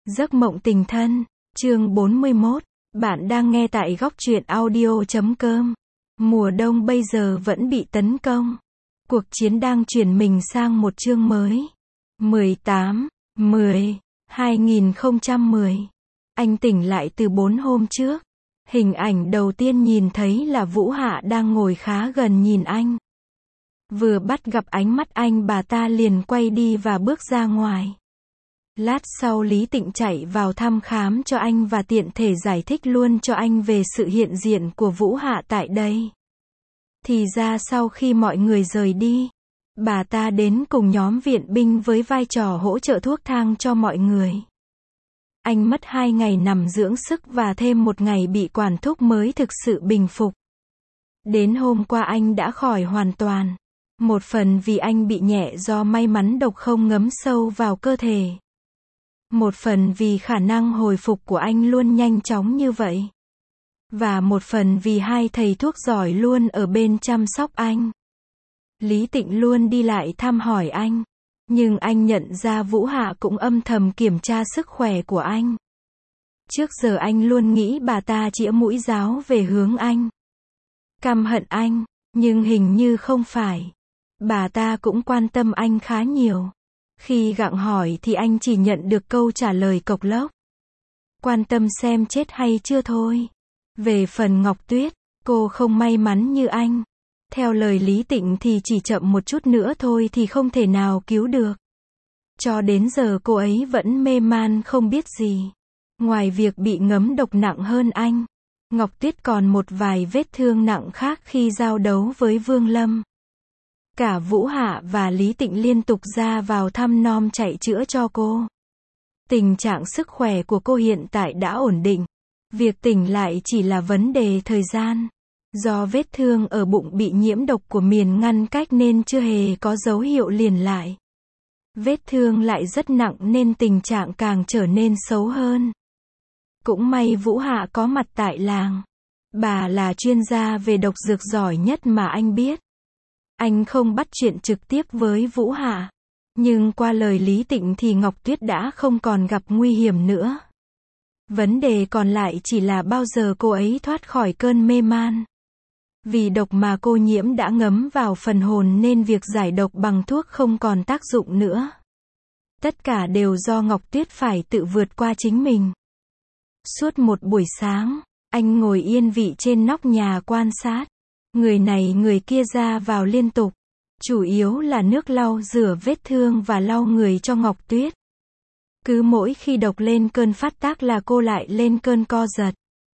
Giấc mộng tình thân, chương 41. Bạn đang nghe tại góc truyện audio.com. Mùa đông bây giờ vẫn bị tấn công. Cuộc chiến đang chuyển mình sang một chương mới. 18/10/2010. Anh tỉnh lại từ 4 hôm trước. Hình ảnh đầu tiên nhìn thấy là Vũ Hạ đang ngồi khá gần nhìn anh. Vừa bắt gặp ánh mắt anh, bà ta liền quay đi và bước ra ngoài. Lát sau Lý Tịnh chạy vào thăm khám cho anh và tiện thể giải thích luôn cho anh về sự hiện diện của Vũ Hạ tại đây. Thì ra sau khi mọi người rời đi, bà ta đến cùng nhóm viện binh với vai trò hỗ trợ thuốc thang cho mọi người. Anh mất 2 ngày nằm dưỡng sức và thêm 1 ngày bị quản thúc mới thực sự bình phục. Đến hôm qua anh đã khỏi hoàn toàn. Một phần vì anh bị nhẹ do may mắn độc không ngấm sâu vào cơ thể. Một phần vì khả năng hồi phục của anh luôn nhanh chóng như vậy. Và một phần vì 2 thầy thuốc giỏi luôn ở bên chăm sóc anh. Lý Tịnh luôn đi lại thăm hỏi anh. Nhưng anh nhận ra Vũ Hạ cũng âm thầm kiểm tra sức khỏe của anh. Trước giờ anh luôn nghĩ bà ta chĩa mũi giáo về hướng anh. Căm hận anh, nhưng hình như không phải. Bà ta cũng quan tâm anh khá nhiều. Khi gặng hỏi thì anh chỉ nhận được câu trả lời cộc lốc. Quan tâm xem chết hay chưa thôi. Về phần Ngọc Tuyết, cô không may mắn như anh. Theo lời Lý Tịnh thì chỉ chậm một chút nữa thôi thì không thể nào cứu được. Cho đến giờ cô ấy vẫn mê man không biết gì. Ngoài việc bị ngấm độc nặng hơn anh, Ngọc Tuyết còn một vài vết thương nặng khác khi giao đấu với Vương Lâm. Cả Vũ Hạ và Lý Tịnh liên tục ra vào thăm nom chạy chữa cho cô. Tình trạng sức khỏe của cô hiện tại đã ổn định. Việc tỉnh lại chỉ là vấn đề thời gian. Do vết thương ở bụng bị nhiễm độc của miền ngăn cách nên chưa hề có dấu hiệu liền lại. Vết thương lại rất nặng nên tình trạng càng trở nên xấu hơn. Cũng may Vũ Hạ có mặt tại làng. Bà là chuyên gia về độc dược giỏi nhất mà anh biết. Anh không bắt chuyện trực tiếp với Vũ Hạ. Nhưng qua lời Lý Tịnh thì Ngọc Tuyết đã không còn gặp nguy hiểm nữa. Vấn đề còn lại chỉ là bao giờ cô ấy thoát khỏi cơn mê man. Vì độc mà cô nhiễm đã ngấm vào phần hồn nên việc giải độc bằng thuốc không còn tác dụng nữa. Tất cả đều do Ngọc Tuyết phải tự vượt qua chính mình. Suốt một buổi sáng, anh ngồi yên vị trên nóc nhà quan sát. Người này người kia ra vào liên tục. Chủ yếu là nước lau rửa vết thương và lau người cho Ngọc Tuyết. Cứ mỗi khi độc lên cơn phát tác là cô lại lên cơn co giật.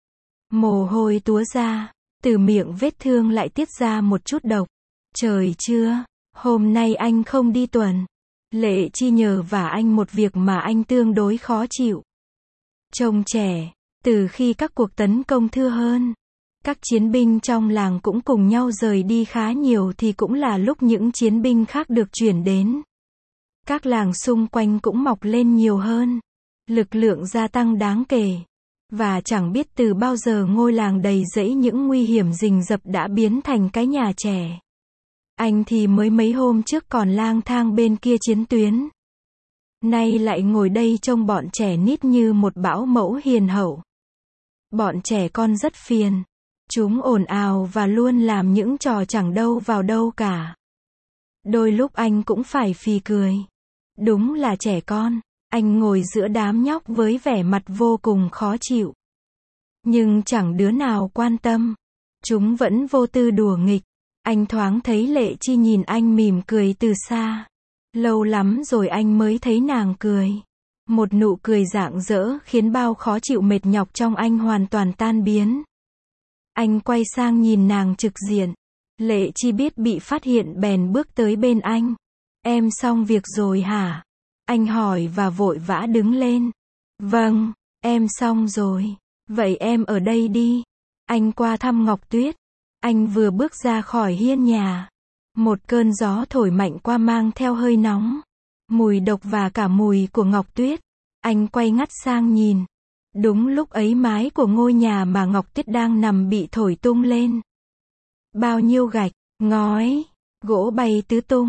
Mồ hôi túa ra, từ miệng vết thương lại tiết ra một chút độc. Trời chưa, hôm nay anh không đi tuần. Lệ Chi nhờ vả anh một việc mà anh tương đối khó chịu. Trông trẻ, từ khi các cuộc tấn công thưa hơn, các chiến binh trong làng cũng cùng nhau rời đi khá nhiều thì cũng là lúc những chiến binh khác được chuyển đến. Các làng xung quanh cũng mọc lên nhiều hơn. Lực lượng gia tăng đáng kể. Và chẳng biết từ bao giờ ngôi làng đầy rẫy những nguy hiểm rình rập đã biến thành cái nhà trẻ. Anh thì mới mấy hôm trước còn lang thang bên kia chiến tuyến. Nay lại ngồi đây trông bọn trẻ nít như một bão mẫu hiền hậu. Bọn trẻ con rất phiền. Chúng ồn ào và luôn làm những trò chẳng đâu vào đâu cả. Đôi lúc anh cũng phải phì cười. Đúng là trẻ con. Anh ngồi giữa đám nhóc với vẻ mặt vô cùng khó chịu. Nhưng chẳng đứa nào quan tâm. Chúng vẫn vô tư đùa nghịch. Anh thoáng thấy Lệ Chi nhìn anh mỉm cười từ xa. Lâu lắm rồi anh mới thấy nàng cười. Một nụ cười rạng rỡ khiến bao khó chịu mệt nhọc trong anh hoàn toàn tan biến. Anh quay sang nhìn nàng trực diện. Lệ Chi biết bị phát hiện bèn bước tới bên anh. Em xong việc rồi hả? Anh hỏi và vội vã đứng lên. Vâng, em xong rồi. Vậy em ở đây đi. Anh qua thăm Ngọc Tuyết. Anh vừa bước ra khỏi hiên nhà. Một cơn gió thổi mạnh qua mang theo hơi nóng. Mùi độc và cả mùi của Ngọc Tuyết. Anh quay ngắt sang nhìn. Đúng lúc ấy mái của ngôi nhà mà Ngọc Tuyết đang nằm bị thổi tung lên. Bao nhiêu gạch, ngói, gỗ bay tứ tung.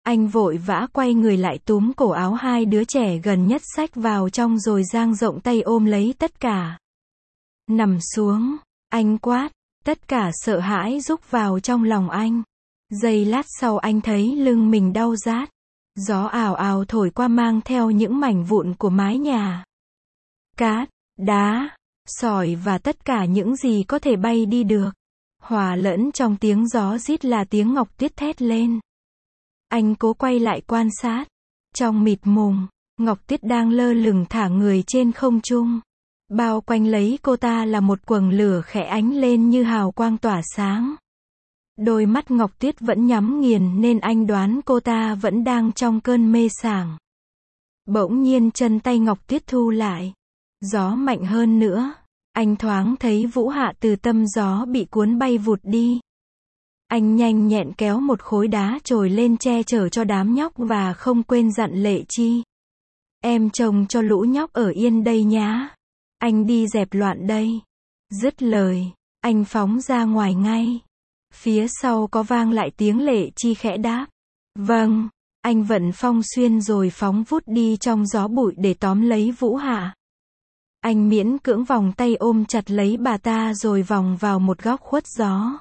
Anh vội vã quay người lại túm cổ áo hai đứa trẻ gần nhất xách vào trong rồi dang rộng tay ôm lấy tất cả. Nằm xuống, anh quát, tất cả sợ hãi rúc vào trong lòng anh. Giây lát sau anh thấy lưng mình đau rát. Gió ào ào thổi qua mang theo những mảnh vụn của mái nhà. Cát, đá, sỏi và tất cả những gì có thể bay đi được. Hòa lẫn trong tiếng gió rít là tiếng Ngọc Tuyết thét lên. Anh cố quay lại quan sát. Trong mịt mùng, Ngọc Tuyết đang lơ lửng thả người trên không trung. Bao quanh lấy cô ta là một quầng lửa khẽ ánh lên như hào quang tỏa sáng. Đôi mắt Ngọc Tuyết vẫn nhắm nghiền nên anh đoán cô ta vẫn đang trong cơn mê sảng. Bỗng nhiên chân tay Ngọc Tuyết thu lại. Gió mạnh hơn nữa. Anh thoáng thấy Vũ Hạ từ tâm gió bị cuốn bay vụt đi. Anh nhanh nhẹn kéo một khối đá trồi lên che chở cho đám nhóc và không quên dặn Lệ Chi. Em trông cho lũ nhóc ở yên đây nhá. Anh đi dẹp loạn đây. Dứt lời, anh phóng ra ngoài ngay. Phía sau có vang lại tiếng Lệ Chi khẽ đáp. Vâng, anh vận phong xuyên rồi phóng vút đi trong gió bụi để tóm lấy Vũ Hạ. Anh miễn cưỡng vòng tay ôm chặt lấy bà ta rồi vòng vào một góc khuất gió.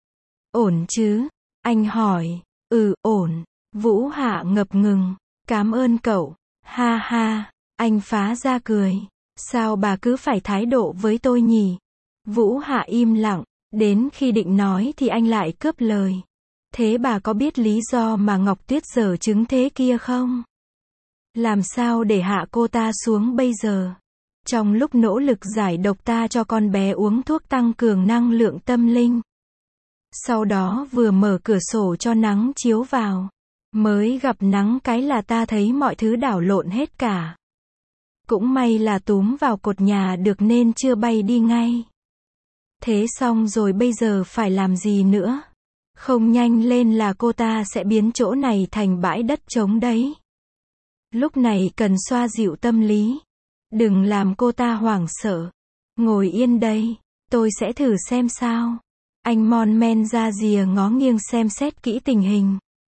Ổn chứ? Anh hỏi. Ổn. Vũ Hạ ngập ngừng. Cảm ơn cậu. Ha ha. Anh phá ra cười. Sao bà cứ phải thái độ với tôi nhỉ? Vũ Hạ im lặng. Đến khi định nói thì anh lại cướp lời. Thế bà có biết lý do mà Ngọc Tuyết giở trứng thế kia không? Làm sao để hạ cô ta xuống bây giờ? Trong lúc nỗ lực giải độc ta cho con bé uống thuốc tăng cường năng lượng tâm linh. Sau đó vừa mở cửa sổ cho nắng chiếu vào. Mới gặp nắng cái là ta thấy mọi thứ đảo lộn hết cả. Cũng may là túm vào cột nhà được nên chưa bay đi ngay. Thế xong rồi bây giờ phải làm gì nữa? Không nhanh lên là cô ta sẽ biến chỗ này thành bãi đất trống đấy. Lúc này cần xoa dịu tâm lý. Đừng làm cô ta hoảng sợ. Ngồi yên đây, tôi sẽ thử xem sao. Anh mon men ra rìa ngó nghiêng xem xét kỹ tình hình.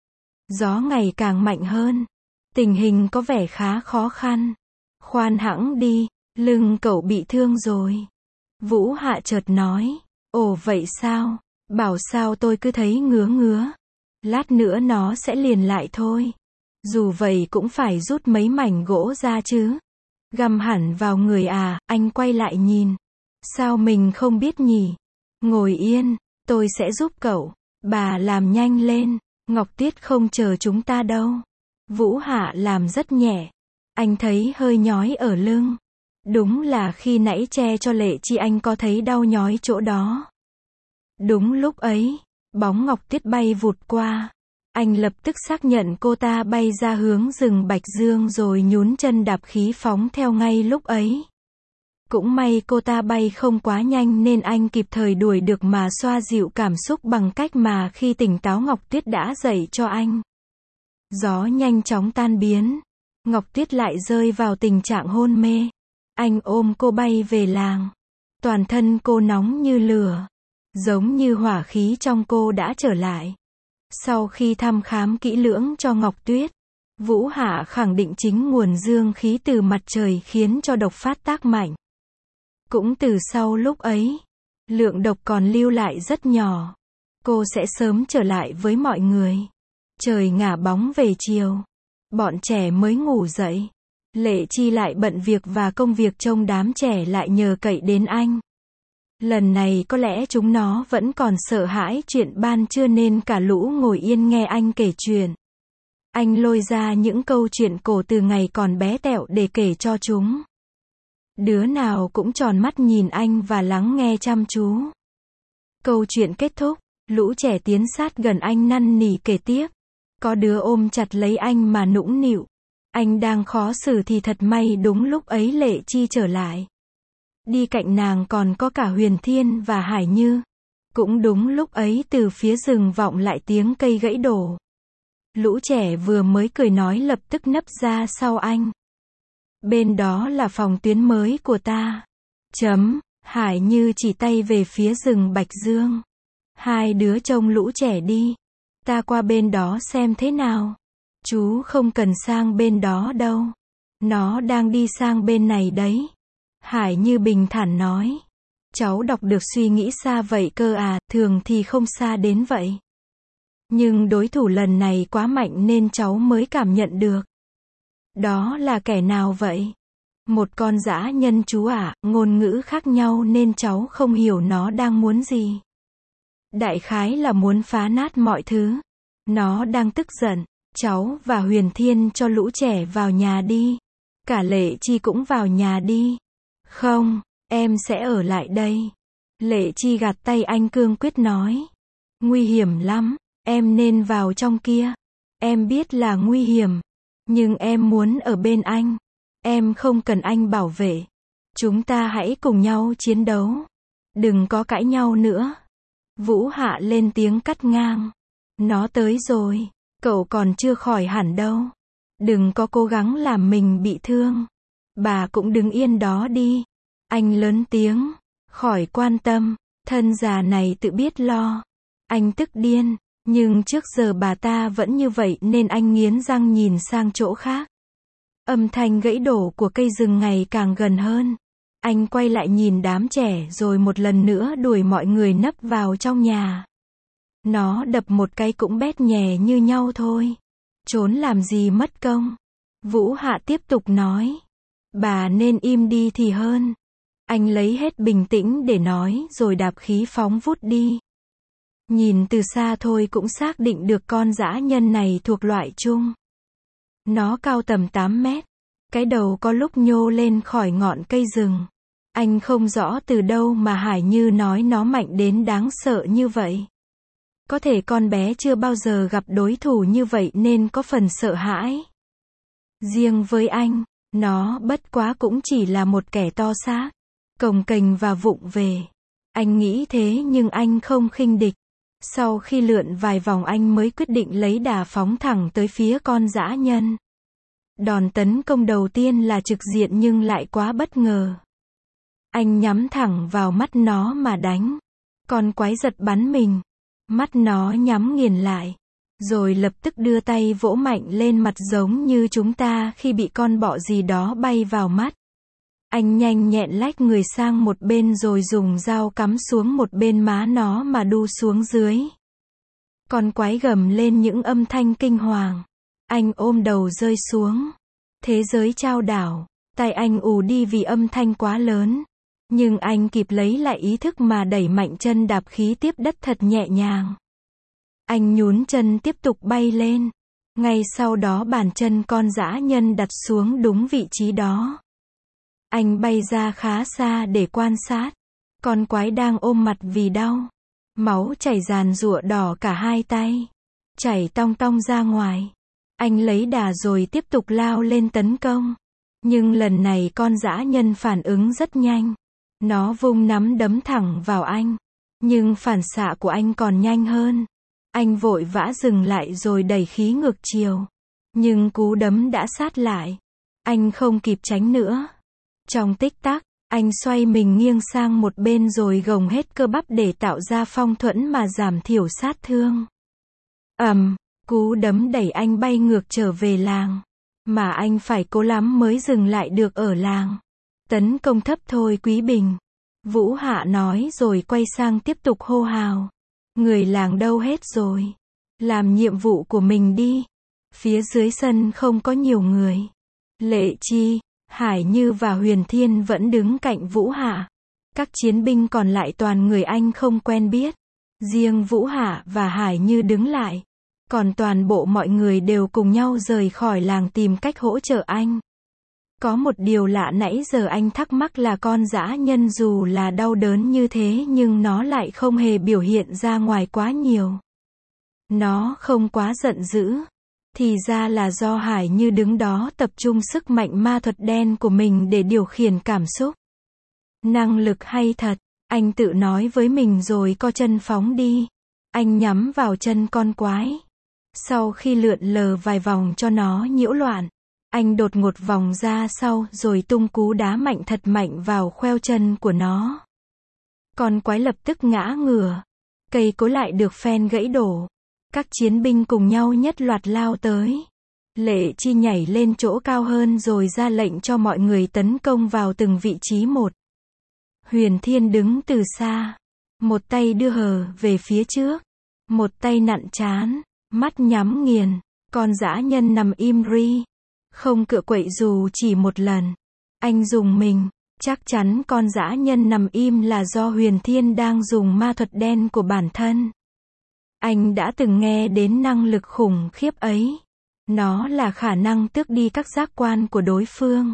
Gió ngày càng mạnh hơn. Tình hình có vẻ khá khó khăn. Khoan hãng đi, lưng cậu bị thương rồi. Vũ Hạ chợt nói. Ồ vậy sao? Bảo sao tôi cứ thấy ngứa ngứa. Lát nữa nó sẽ liền lại thôi. Dù vậy cũng phải rút mấy mảnh gỗ ra chứ. Găm hẳn vào người à? Anh quay lại nhìn. Sao mình không biết nhỉ? Ngồi yên, tôi sẽ giúp cậu. Bà làm nhanh lên. Ngọc Tuyết không chờ chúng ta đâu. Vũ Hạ làm rất nhẹ. Anh thấy hơi nhói ở lưng. Đúng là khi nãy che cho Lệ Chi anh có thấy đau nhói chỗ đó. Đúng lúc ấy, bóng Ngọc Tuyết bay vụt qua. Anh lập tức xác nhận cô ta bay ra hướng rừng Bạch Dương rồi nhún chân đạp khí phóng theo ngay lúc ấy. Cũng may cô ta bay không quá nhanh nên anh kịp thời đuổi được mà xoa dịu cảm xúc bằng cách mà khi tỉnh táo Ngọc Tuyết đã dạy cho anh. Gió nhanh chóng tan biến. Ngọc Tuyết lại rơi vào tình trạng hôn mê. Anh ôm cô bay về làng. Toàn thân cô nóng như lửa. Giống như hỏa khí trong cô đã trở lại. Sau khi thăm khám kỹ lưỡng cho Ngọc Tuyết, Vũ Hạ khẳng định chính nguồn dương khí từ mặt trời khiến cho độc phát tác mạnh. Cũng từ sau lúc ấy, lượng độc còn lưu lại rất nhỏ. Cô sẽ sớm trở lại với mọi người. Trời ngả bóng về chiều. Bọn trẻ mới ngủ dậy. Lệ Chi lại bận việc và công việc trông đám trẻ lại nhờ cậy đến anh. Lần này có lẽ chúng nó vẫn còn sợ hãi chuyện ban trưa nên cả lũ ngồi yên nghe anh kể chuyện. Anh lôi ra những câu chuyện cổ từ ngày còn bé tẹo để kể cho chúng. Đứa nào cũng tròn mắt nhìn anh và lắng nghe chăm chú. Câu chuyện kết thúc, lũ trẻ tiến sát gần anh năn nỉ kể tiếp. Có đứa ôm chặt lấy anh mà nũng nịu. Anh đang khó xử thì thật may đúng lúc ấy Lệ Chi trở lại. Đi cạnh nàng còn có cả Huyền Thiên và Hải Như. Cũng đúng lúc ấy từ phía rừng vọng lại tiếng cây gãy đổ. Lũ trẻ vừa mới cười nói lập tức nấp ra sau anh. Bên đó là phòng tuyến mới của ta. Hải Như chỉ tay về phía rừng Bạch Dương. Hai đứa trông lũ trẻ đi. Ta qua bên đó xem thế nào. Chú không cần sang bên đó đâu. Nó đang đi sang bên này đấy. Hải Như bình thản nói. Cháu đọc được suy nghĩ xa vậy cơ à, thường thì không xa đến vậy. Nhưng đối thủ lần này quá mạnh nên cháu mới cảm nhận được. Đó là kẻ nào vậy? Một con dã nhân chú ạ, ngôn ngữ khác nhau nên cháu không hiểu nó đang muốn gì. Đại khái là muốn phá nát mọi thứ. Nó đang tức giận. Cháu và Huyền Thiên cho lũ trẻ vào nhà đi. Cả Lệ Chi cũng vào nhà đi. Không, em sẽ ở lại đây. Lệ Chi gạt tay anh cương quyết nói. Nguy hiểm lắm, em nên vào trong kia. Em biết là nguy hiểm. Nhưng em muốn ở bên anh. Em không cần anh bảo vệ. Chúng ta hãy cùng nhau chiến đấu. Đừng có cãi nhau nữa. Vũ Hạ lên tiếng cắt ngang. Nó tới rồi. Cậu còn chưa khỏi hẳn đâu. Đừng có cố gắng làm mình bị thương. Bà cũng đứng yên đó đi. Anh lớn tiếng. Khỏi quan tâm. Thân già này tự biết lo. Anh tức điên. Nhưng trước giờ bà ta vẫn như vậy nên anh nghiến răng nhìn sang chỗ khác. Âm thanh gãy đổ của cây rừng ngày càng gần hơn. Anh quay lại nhìn đám trẻ rồi một lần nữa đuổi mọi người nấp vào trong nhà. Nó đập một cái cũng bét nhè như nhau thôi. Trốn làm gì mất công. Vũ Hạ tiếp tục nói. Bà nên im đi thì hơn. Anh lấy hết bình tĩnh để nói rồi đạp khí phóng vút đi. Nhìn từ xa thôi cũng xác định được con dã nhân này thuộc loại trung. Nó cao tầm 8 mét. Cái đầu có lúc nhô lên khỏi ngọn cây rừng. Anh không rõ từ đâu mà Hải Như nói nó mạnh đến đáng sợ như vậy. Có thể con bé chưa bao giờ gặp đối thủ như vậy nên có phần sợ hãi. Riêng với anh, nó bất quá cũng chỉ là một kẻ to xác, cồng kềnh và vụng về. Anh nghĩ thế nhưng anh không khinh địch. Sau khi lượn vài vòng anh mới quyết định lấy đà phóng thẳng tới phía con dã nhân. Đòn tấn công đầu tiên là trực diện nhưng lại quá bất ngờ. Anh nhắm thẳng vào mắt nó mà đánh. Con quái giật bắn mình. Mắt nó nhắm nghiền lại. Rồi lập tức đưa tay vỗ mạnh lên mặt giống như chúng ta khi bị con bọ gì đó bay vào mắt. Anh nhanh nhẹn lách người sang một bên rồi dùng dao cắm xuống một bên má nó mà đu xuống dưới. Con quái gầm lên những âm thanh kinh hoàng. Anh ôm đầu rơi xuống. Thế giới chao đảo. Tai anh ù đi vì âm thanh quá lớn. Nhưng anh kịp lấy lại ý thức mà đẩy mạnh chân đạp khí tiếp đất thật nhẹ nhàng. Anh nhún chân tiếp tục bay lên. Ngay sau đó bàn chân con dã nhân đặt xuống đúng vị trí đó. Anh bay ra khá xa để quan sát. Con quái đang ôm mặt vì đau. Máu chảy ràn rụa đỏ cả hai tay. Chảy tong tong ra ngoài. Anh lấy đà rồi tiếp tục lao lên tấn công. Nhưng lần này con dã nhân phản ứng rất nhanh. Nó vung nắm đấm thẳng vào anh. Nhưng phản xạ của anh còn nhanh hơn. Anh vội vã dừng lại rồi đẩy khí ngược chiều. Nhưng cú đấm đã sát lại. Anh không kịp tránh nữa. Trong tích tắc, anh xoay mình nghiêng sang một bên rồi gồng hết cơ bắp để tạo ra phong thuẫn mà giảm thiểu sát thương. Cú đấm đẩy anh bay ngược trở về làng. Mà anh phải cố lắm mới dừng lại được ở làng. Tấn công thấp thôi Quý Bình. Vũ Hạ nói rồi quay sang tiếp tục hô hào. Người làng đâu hết rồi? Làm nhiệm vụ của mình đi. Phía dưới sân không có nhiều người. Lệ Chi, Hải Như và Huyền Thiên vẫn đứng cạnh Vũ Hạ. Các chiến binh còn lại toàn người anh không quen biết. Riêng Vũ Hạ và Hải Như đứng lại. Còn toàn bộ mọi người đều cùng nhau rời khỏi làng tìm cách hỗ trợ anh. Có một điều lạ nãy giờ anh thắc mắc là con dã nhân dù là đau đớn như thế nhưng nó lại không hề biểu hiện ra ngoài quá nhiều. Nó không quá giận dữ. Thì ra là do Hải Như đứng đó tập trung sức mạnh ma thuật đen của mình để điều khiển cảm xúc. Năng lực hay thật, anh tự nói với mình rồi co chân phóng đi. Anh nhắm vào chân con quái. Sau khi lượn lờ vài vòng cho nó nhiễu loạn, anh đột ngột vòng ra sau rồi tung cú đá mạnh thật mạnh vào khoeo chân của nó. Con quái lập tức ngã ngửa. Cây cối lại được phen gãy đổ. Các chiến binh cùng nhau nhất loạt lao tới. Lệ Chi nhảy lên chỗ cao hơn rồi ra lệnh cho mọi người tấn công vào từng vị trí một. Huyền Thiên đứng từ xa, một tay đưa hờ về phía trước, một tay nặn trán, mắt nhắm nghiền, con dã nhân nằm im ri, không cựa quậy dù chỉ một lần. Anh dùng mình, chắc chắn con dã nhân nằm im là do Huyền Thiên đang dùng ma thuật đen của bản thân. Anh đã từng nghe đến năng lực khủng khiếp ấy. Nó là khả năng tước đi các giác quan của đối phương.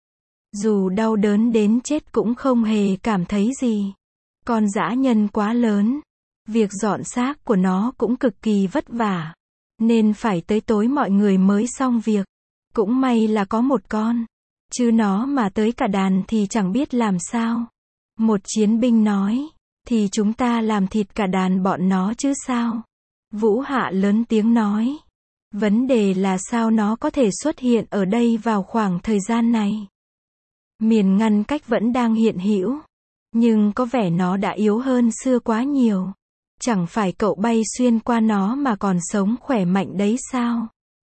Dù đau đớn đến chết cũng không hề cảm thấy gì. Con dã nhân quá lớn. Việc dọn xác của nó cũng cực kỳ vất vả. Nên phải tới tối mọi người mới xong việc. Cũng may là có một con. Chứ nó mà tới cả đàn thì chẳng biết làm sao. Một chiến binh nói. Thì chúng ta làm thịt cả đàn bọn nó chứ sao. Vũ Hạ lớn tiếng nói. Vấn đề là sao nó có thể xuất hiện ở đây vào khoảng thời gian này. Miền ngăn cách vẫn đang hiện hữu. Nhưng có vẻ nó đã yếu hơn xưa quá nhiều. Chẳng phải cậu bay xuyên qua nó mà còn sống khỏe mạnh đấy sao?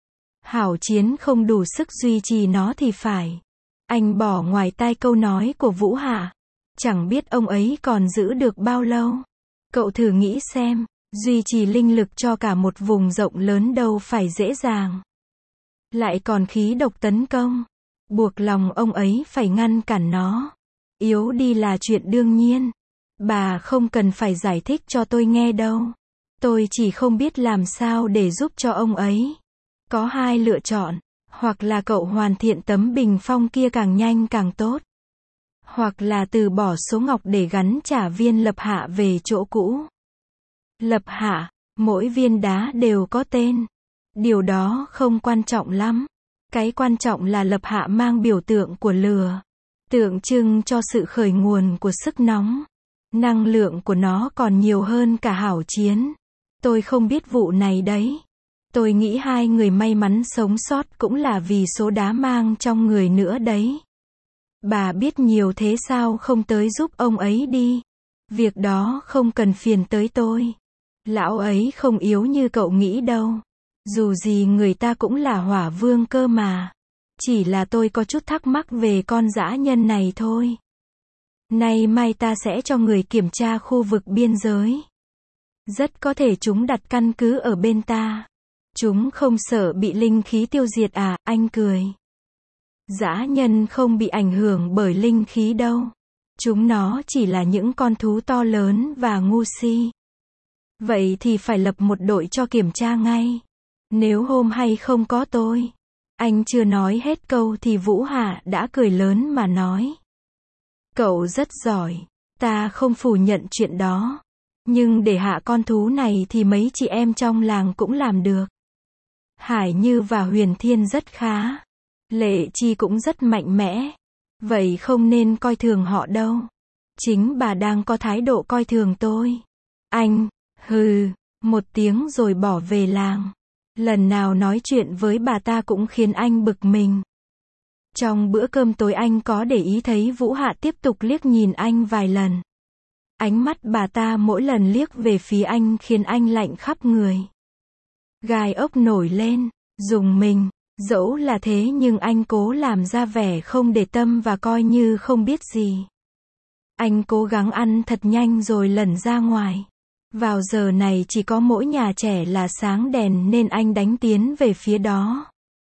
Hảo Chiến không đủ sức duy trì nó thì phải. Anh bỏ ngoài tai câu nói của Vũ Hạ. Chẳng biết ông ấy còn giữ được bao lâu. Cậu thử nghĩ xem. Duy trì linh lực cho cả một vùng rộng lớn đâu phải dễ dàng. Lại còn khí độc tấn công. Buộc lòng ông ấy phải ngăn cản nó. Yếu đi là chuyện đương nhiên. Bà không cần phải giải thích cho tôi nghe đâu. Tôi chỉ không biết làm sao để giúp cho ông ấy. Có hai lựa chọn. Hoặc là cậu hoàn thiện tấm bình phong kia càng nhanh càng tốt. Hoặc là từ bỏ số ngọc để gắn trả viên lập hạ về chỗ cũ. Lập hạ, mỗi viên đá đều có tên. Điều đó không quan trọng lắm. Cái quan trọng là lập hạ mang biểu tượng của lửa. Tượng trưng cho sự khởi nguồn của sức nóng. Năng lượng của nó còn nhiều hơn cả Hảo Chiến. Tôi không biết vụ này đấy. Tôi nghĩ hai người may mắn sống sót cũng là vì số đá mang trong người nữa đấy. Bà biết nhiều thế sao không tới giúp ông ấy đi. Việc đó không cần phiền tới tôi. Lão ấy không yếu như cậu nghĩ đâu. Dù gì người ta cũng là hỏa vương cơ mà. Chỉ là tôi có chút thắc mắc về con dã nhân này thôi. Nay mai ta sẽ cho người kiểm tra khu vực biên giới. Rất có thể chúng đặt căn cứ ở bên ta. Chúng không sợ bị linh khí tiêu diệt à, anh cười. Dã nhân không bị ảnh hưởng bởi linh khí đâu. Chúng nó chỉ là những con thú to lớn và ngu si. Vậy thì phải lập một đội cho kiểm tra ngay. Nếu hôm hay không có tôi. Anh chưa nói hết câu thì Vũ Hạ đã cười lớn mà nói. Cậu rất giỏi. Ta không phủ nhận chuyện đó. Nhưng để hạ con thú này thì mấy chị em trong làng cũng làm được. Hải Như và Huyền Thiên rất khá. Lệ Chi cũng rất mạnh mẽ. Vậy không nên coi thường họ đâu. Chính bà đang có thái độ coi thường tôi. Anh, hừ, một tiếng rồi bỏ về làng. Lần nào nói chuyện với bà ta cũng khiến anh bực mình. Trong bữa cơm tối anh có để ý thấy Vũ Hạ tiếp tục liếc nhìn anh vài lần. Ánh mắt bà ta mỗi lần liếc về phía anh khiến anh lạnh khắp người. Gai ốc nổi lên, rùng mình. Dẫu là thế nhưng anh cố làm ra vẻ không để tâm và coi như không biết gì. Anh cố gắng ăn thật nhanh rồi lẩn ra ngoài. Vào giờ này chỉ có mỗi nhà trẻ là sáng đèn nên anh đánh tiến về phía đó.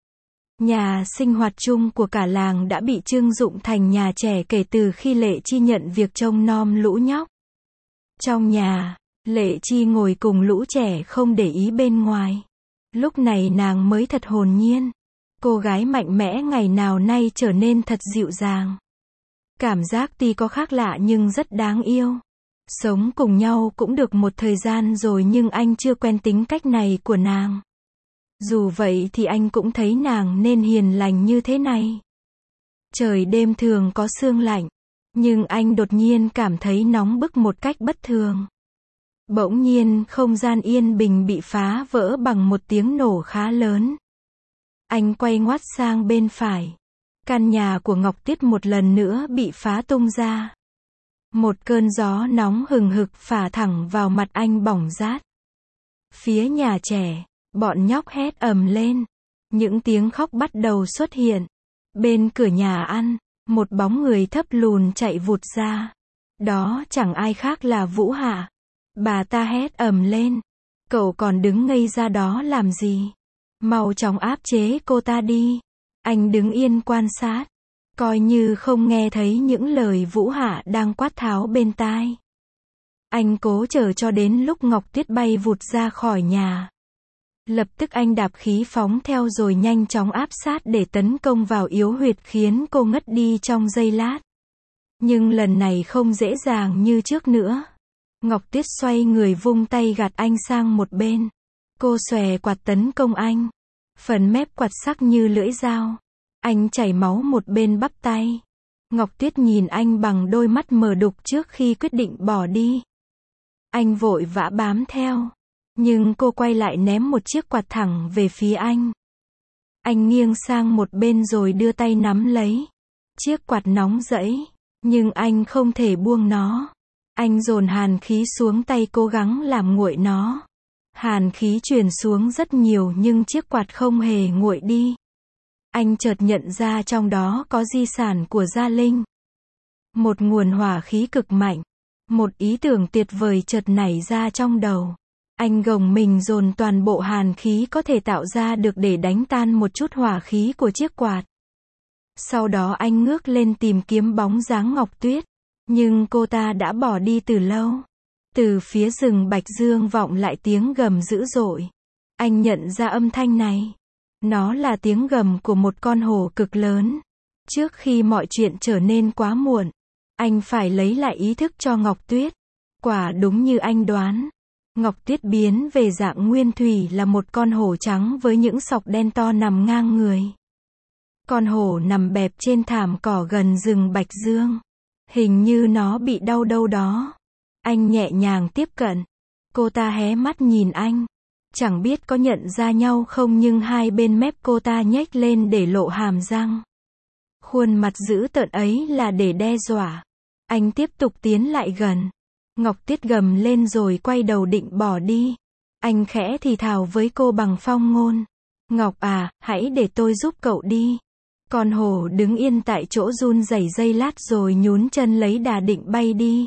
Nhà sinh hoạt chung của cả làng đã bị trưng dụng thành nhà trẻ kể từ khi Lệ Chi nhận việc trông nom lũ nhóc. Trong nhà, Lệ Chi ngồi cùng lũ trẻ không để ý bên ngoài. Lúc này nàng mới thật hồn nhiên. Cô gái mạnh mẽ ngày nào nay trở nên thật dịu dàng. Cảm giác tuy có khác lạ nhưng rất đáng yêu. Sống cùng nhau cũng được một thời gian rồi nhưng anh chưa quen tính cách này của nàng. Dù vậy thì anh cũng thấy nàng nên hiền lành như thế này. Trời đêm thường có sương lạnh, nhưng anh đột nhiên cảm thấy nóng bức một cách bất thường. Bỗng nhiên không gian yên bình bị phá vỡ bằng một tiếng nổ khá lớn. Anh quay ngoắt sang bên phải. Căn nhà của Ngọc Tiết một lần nữa bị phá tung ra. Một cơn gió nóng hừng hực phả thẳng vào mặt anh bỏng rát. Phía nhà trẻ, bọn nhóc hét ầm lên. Những tiếng khóc bắt đầu xuất hiện. Bên cửa nhà ăn, một bóng người thấp lùn chạy vụt ra. Đó chẳng ai khác là Vũ Hạ. Bà ta hét ầm lên. Cậu còn đứng ngây ra đó làm gì? Mau chóng áp chế cô ta đi. Anh đứng yên quan sát. Coi như không nghe thấy những lời Vũ Hạ đang quát tháo bên tai. Anh cố chờ cho đến lúc Ngọc Tuyết bay vụt ra khỏi nhà. Lập tức anh đạp khí phóng theo rồi nhanh chóng áp sát để tấn công vào yếu huyệt khiến cô ngất đi trong giây lát. Nhưng lần này không dễ dàng như trước nữa. Ngọc Tuyết xoay người vung tay gạt anh sang một bên. Cô xòe quạt tấn công anh. Phần mép quạt sắc như lưỡi dao. Anh chảy máu một bên bắp tay. Ngọc Tuyết nhìn anh bằng đôi mắt mờ đục trước khi quyết định bỏ đi. Anh vội vã bám theo. Nhưng cô quay lại ném một chiếc quạt thẳng về phía anh. Anh nghiêng sang một bên rồi đưa tay nắm lấy. Chiếc quạt nóng rẫy. Nhưng anh không thể buông nó. Anh dồn hàn khí xuống tay cố gắng làm nguội nó. Hàn khí truyền xuống rất nhiều nhưng chiếc quạt không hề nguội đi. Anh chợt nhận ra trong đó có di sản của Gia Linh. Một nguồn hỏa khí cực mạnh. Một ý tưởng tuyệt vời chợt nảy ra trong đầu. Anh gồng mình dồn toàn bộ hàn khí có thể tạo ra được để đánh tan một chút hỏa khí của chiếc quạt. Sau đó anh ngước lên tìm kiếm bóng dáng Ngọc Tuyết. Nhưng cô ta đã bỏ đi từ lâu. Từ phía rừng Bạch Dương vọng lại tiếng gầm dữ dội. Anh nhận ra âm thanh này. Nó là tiếng gầm của một con hổ cực lớn. Trước khi mọi chuyện trở nên quá muộn, anh phải lấy lại ý thức cho Ngọc Tuyết. Quả đúng như anh đoán. Ngọc Tuyết biến về dạng nguyên thủy là một con hổ trắng với những sọc đen to nằm ngang người. Con hổ nằm bẹp trên thảm cỏ gần rừng Bạch Dương. Hình như nó bị đau đâu đó. Anh nhẹ nhàng tiếp cận. Cô ta hé mắt nhìn anh. Chẳng biết có nhận ra nhau không nhưng hai bên mép cô ta nhếch lên để lộ hàm răng. Khuôn mặt dữ tợn ấy là để đe dọa. Anh tiếp tục tiến lại gần. Ngọc Tuyết gầm lên rồi quay đầu định bỏ đi. Anh khẽ thì thào với cô bằng phong ngôn. Ngọc à, hãy để tôi giúp cậu đi. Con hổ đứng yên tại chỗ run rẩy giây lát rồi nhún chân lấy đà định bay đi.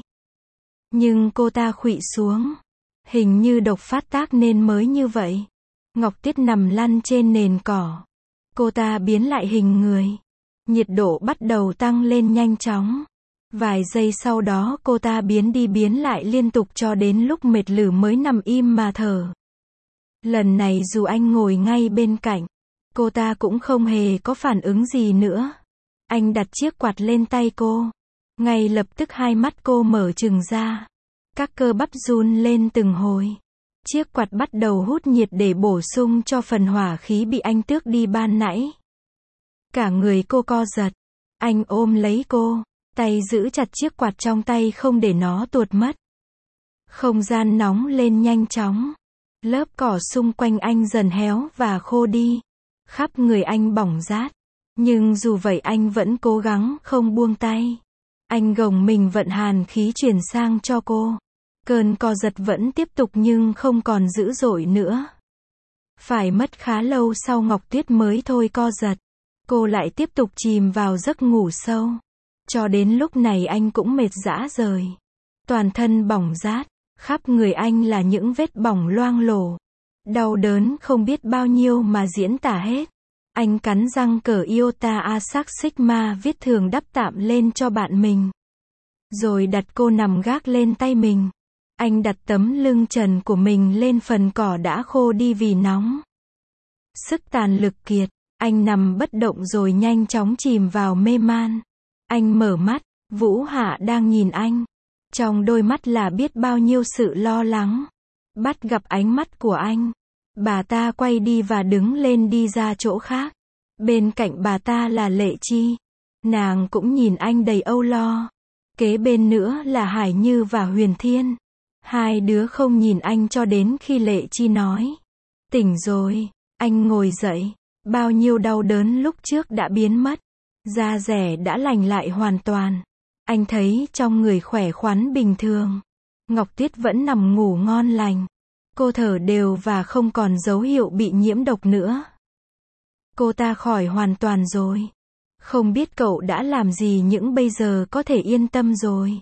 Nhưng cô ta khuỵu xuống. Hình như độc phát tác nên mới như vậy. Ngọc Tuyết nằm lăn trên nền cỏ. Cô ta biến lại hình người. Nhiệt độ bắt đầu tăng lên nhanh chóng. Vài giây sau đó cô ta biến đi biến lại liên tục cho đến lúc mệt lử mới nằm im mà thở. Lần này dù anh ngồi ngay bên cạnh, cô ta cũng không hề có phản ứng gì nữa. Anh đặt chiếc quạt lên tay cô. Ngay lập tức hai mắt cô mở trừng ra. Các cơ bắp run lên từng hồi. Chiếc quạt bắt đầu hút nhiệt để bổ sung cho phần hỏa khí bị anh tước đi ban nãy. Cả người cô co giật. Anh ôm lấy cô. Tay giữ chặt chiếc quạt trong tay không để nó tuột mất. Không gian nóng lên nhanh chóng. Lớp cỏ xung quanh anh dần héo và khô đi. Khắp người anh bỏng rát. Nhưng dù vậy anh vẫn cố gắng không buông tay. Anh gồng mình vận hàn khí chuyển sang cho cô. Cơn co giật vẫn tiếp tục nhưng không còn dữ dội nữa. Phải mất khá lâu sau Ngọc Tuyết mới thôi co giật. Cô lại tiếp tục chìm vào giấc ngủ sâu. Cho đến lúc này anh cũng mệt rã rời. Toàn thân bỏng rát. Khắp người anh là những vết bỏng loang lổ. Đau đớn không biết bao nhiêu mà diễn tả hết. Anh cắn răng cởi Iota Asac Sigma viết thường đắp tạm lên cho bạn mình. Rồi đặt cô nằm gác lên tay mình. Anh đặt tấm lưng trần của mình lên phần cỏ đã khô đi vì nóng. Sức tàn lực kiệt, anh nằm bất động rồi nhanh chóng chìm vào mê man. Anh mở mắt, Vũ Hạ đang nhìn anh. Trong đôi mắt là biết bao nhiêu sự lo lắng. Bắt gặp ánh mắt của anh, bà ta quay đi và đứng lên đi ra chỗ khác. Bên cạnh bà ta là Lệ Chi. Nàng cũng nhìn anh đầy âu lo. Kế bên nữa là Hải Như và Huyền Thiên. Hai đứa không nhìn anh cho đến khi Lệ Chi nói. Tỉnh rồi. Anh ngồi dậy. Bao nhiêu đau đớn lúc trước đã biến mất. Da dẻ đã lành lại hoàn toàn. Anh thấy trong người khỏe khoắn bình thường. Ngọc Tuyết vẫn nằm ngủ ngon lành. Cô thở đều và không còn dấu hiệu bị nhiễm độc nữa. Cô ta khỏi hoàn toàn rồi. Không biết cậu đã làm gì nhưng bây giờ có thể yên tâm rồi.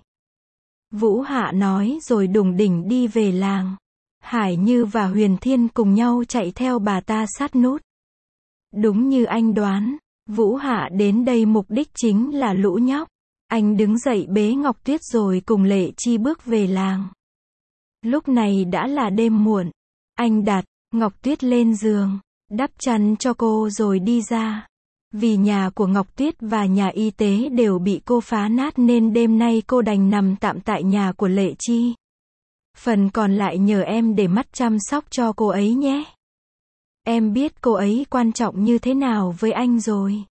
Vũ Hạ nói rồi đùng đỉnh đi về làng. Hải Như và Huyền Thiên cùng nhau chạy theo bà ta sát nút. Đúng như anh đoán, Vũ Hạ đến đây mục đích chính là lũ nhóc. Anh đứng dậy bế Ngọc Tuyết rồi cùng Lệ Chi bước về làng. Lúc này đã là đêm muộn. Anh đặt Ngọc Tuyết lên giường, đắp chăn cho cô rồi đi ra. Vì nhà của Ngọc Tuyết và nhà y tế đều bị cô phá nát nên đêm nay cô đành nằm tạm tại nhà của Lệ Chi. Phần còn lại nhờ em để mắt chăm sóc cho cô ấy nhé. Em biết cô ấy quan trọng như thế nào với anh rồi.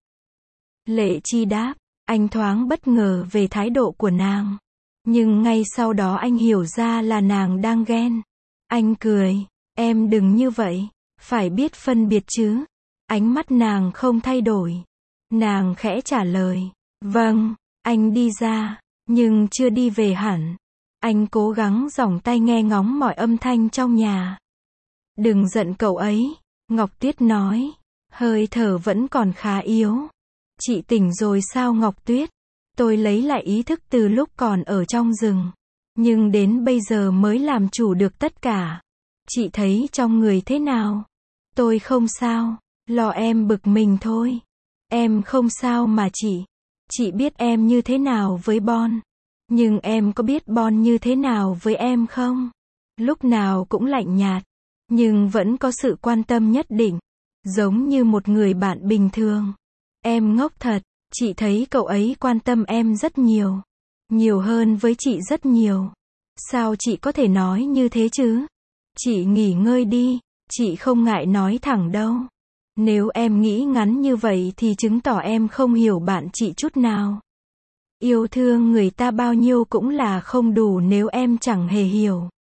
Lệ Chi đáp. Anh thoáng bất ngờ về thái độ của nàng. Nhưng ngay sau đó anh hiểu ra là nàng đang ghen. Anh cười. Em đừng như vậy. Phải biết phân biệt chứ. Ánh mắt nàng không thay đổi. Nàng khẽ trả lời. Vâng. Anh đi ra. Nhưng chưa đi về hẳn. Anh cố gắng giỏng tai nghe ngóng mọi âm thanh trong nhà. Đừng giận cậu ấy. Ngọc Tuyết nói. Hơi thở vẫn còn khá yếu. Chị tỉnh rồi sao Ngọc Tuyết? Tôi lấy lại ý thức từ lúc còn ở trong rừng. Nhưng đến bây giờ mới làm chủ được tất cả. Chị thấy trong người thế nào? Tôi không sao. Lo em bực mình thôi. Em không sao mà chị. Chị biết em như thế nào với Bon. Nhưng em có biết Bon như thế nào với em không? Lúc nào cũng lạnh nhạt. Nhưng vẫn có sự quan tâm nhất định. Giống như một người bạn bình thường. Em ngốc thật. Chị thấy cậu ấy quan tâm em rất nhiều. Nhiều hơn với chị rất nhiều. Sao chị có thể nói như thế chứ? Chị nghỉ ngơi đi. Chị không ngại nói thẳng đâu. Nếu em nghĩ ngắn như vậy thì chứng tỏ em không hiểu bạn chị chút nào. Yêu thương người ta bao nhiêu cũng là không đủ nếu em chẳng hề hiểu.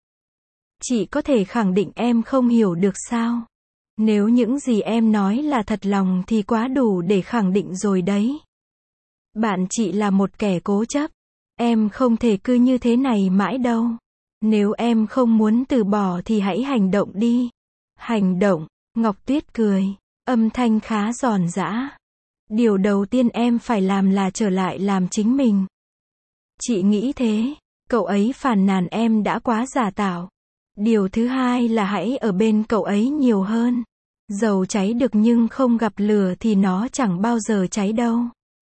Chị có thể khẳng định em không hiểu được sao? Nếu những gì em nói là thật lòng thì quá đủ để khẳng định rồi đấy. Bạn chị là một kẻ cố chấp. Em không thể cứ như thế này mãi đâu. Nếu em không muốn từ bỏ thì hãy hành động đi. Hành động, Ngọc Tuyết cười. Âm thanh khá giòn giã. Điều đầu tiên em phải làm là trở lại làm chính mình. Chị nghĩ thế. Cậu ấy phàn nàn em đã quá giả tạo. Điều thứ hai là hãy ở bên cậu ấy nhiều hơn. Dầu cháy được nhưng không gặp lửa thì nó chẳng bao giờ cháy đâu.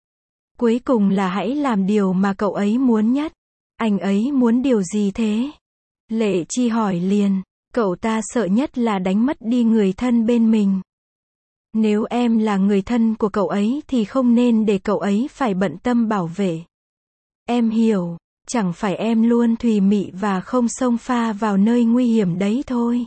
Cuối cùng là hãy làm điều mà cậu ấy muốn nhất. Anh ấy muốn điều gì thế? Lệ Chi hỏi liền. Cậu ta sợ nhất là đánh mất đi người thân bên mình. Nếu em là người thân của cậu ấy thì không nên để cậu ấy phải bận tâm bảo vệ. Em hiểu, chẳng phải em luôn thùy mị và không xông pha vào nơi nguy hiểm đấy thôi.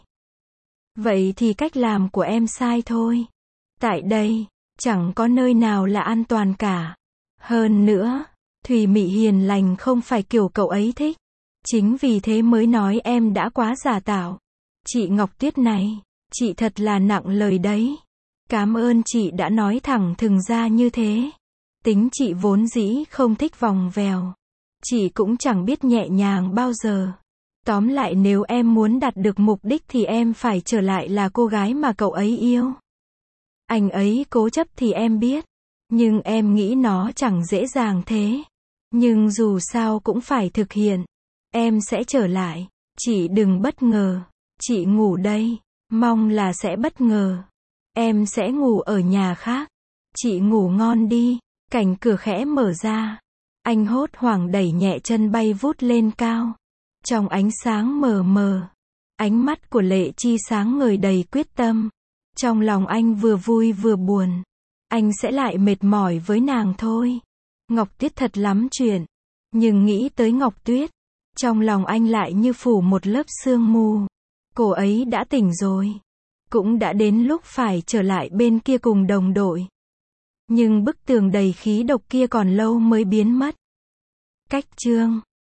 Vậy thì cách làm của em sai thôi. Tại đây, chẳng có nơi nào là an toàn cả. Hơn nữa, thùy mị hiền lành không phải kiểu cậu ấy thích. Chính vì thế mới nói em đã quá giả tạo. Chị Ngọc Tuyết này, chị thật là nặng lời đấy. Cảm ơn chị đã nói thẳng thừng ra như thế. Tính chị vốn dĩ không thích vòng vèo. Chị cũng chẳng biết nhẹ nhàng bao giờ. Tóm lại nếu em muốn đạt được mục đích thì em phải trở lại là cô gái mà cậu ấy yêu. Anh ấy cố chấp thì em biết. Nhưng em nghĩ nó chẳng dễ dàng thế. Nhưng dù sao cũng phải thực hiện. Em sẽ trở lại. Chị đừng bất ngờ. Chị ngủ đây. Mong là sẽ bất ngờ. Em sẽ ngủ ở nhà khác. Chị ngủ ngon đi. Cánh cửa khẽ mở ra. Anh hốt hoảng đẩy nhẹ chân bay vút lên cao. Trong ánh sáng mờ mờ. Ánh mắt của Lệ Chi sáng ngời đầy quyết tâm. Trong lòng anh vừa vui vừa buồn. Anh sẽ lại mệt mỏi với nàng thôi. Ngọc Tuyết thật lắm chuyện. Nhưng nghĩ tới Ngọc Tuyết. Trong lòng anh lại như phủ một lớp sương mù. Cô ấy đã tỉnh rồi. Cũng đã đến lúc phải trở lại bên kia cùng đồng đội. Nhưng bức tường đầy khí độc kia còn lâu mới biến mất. Cách chương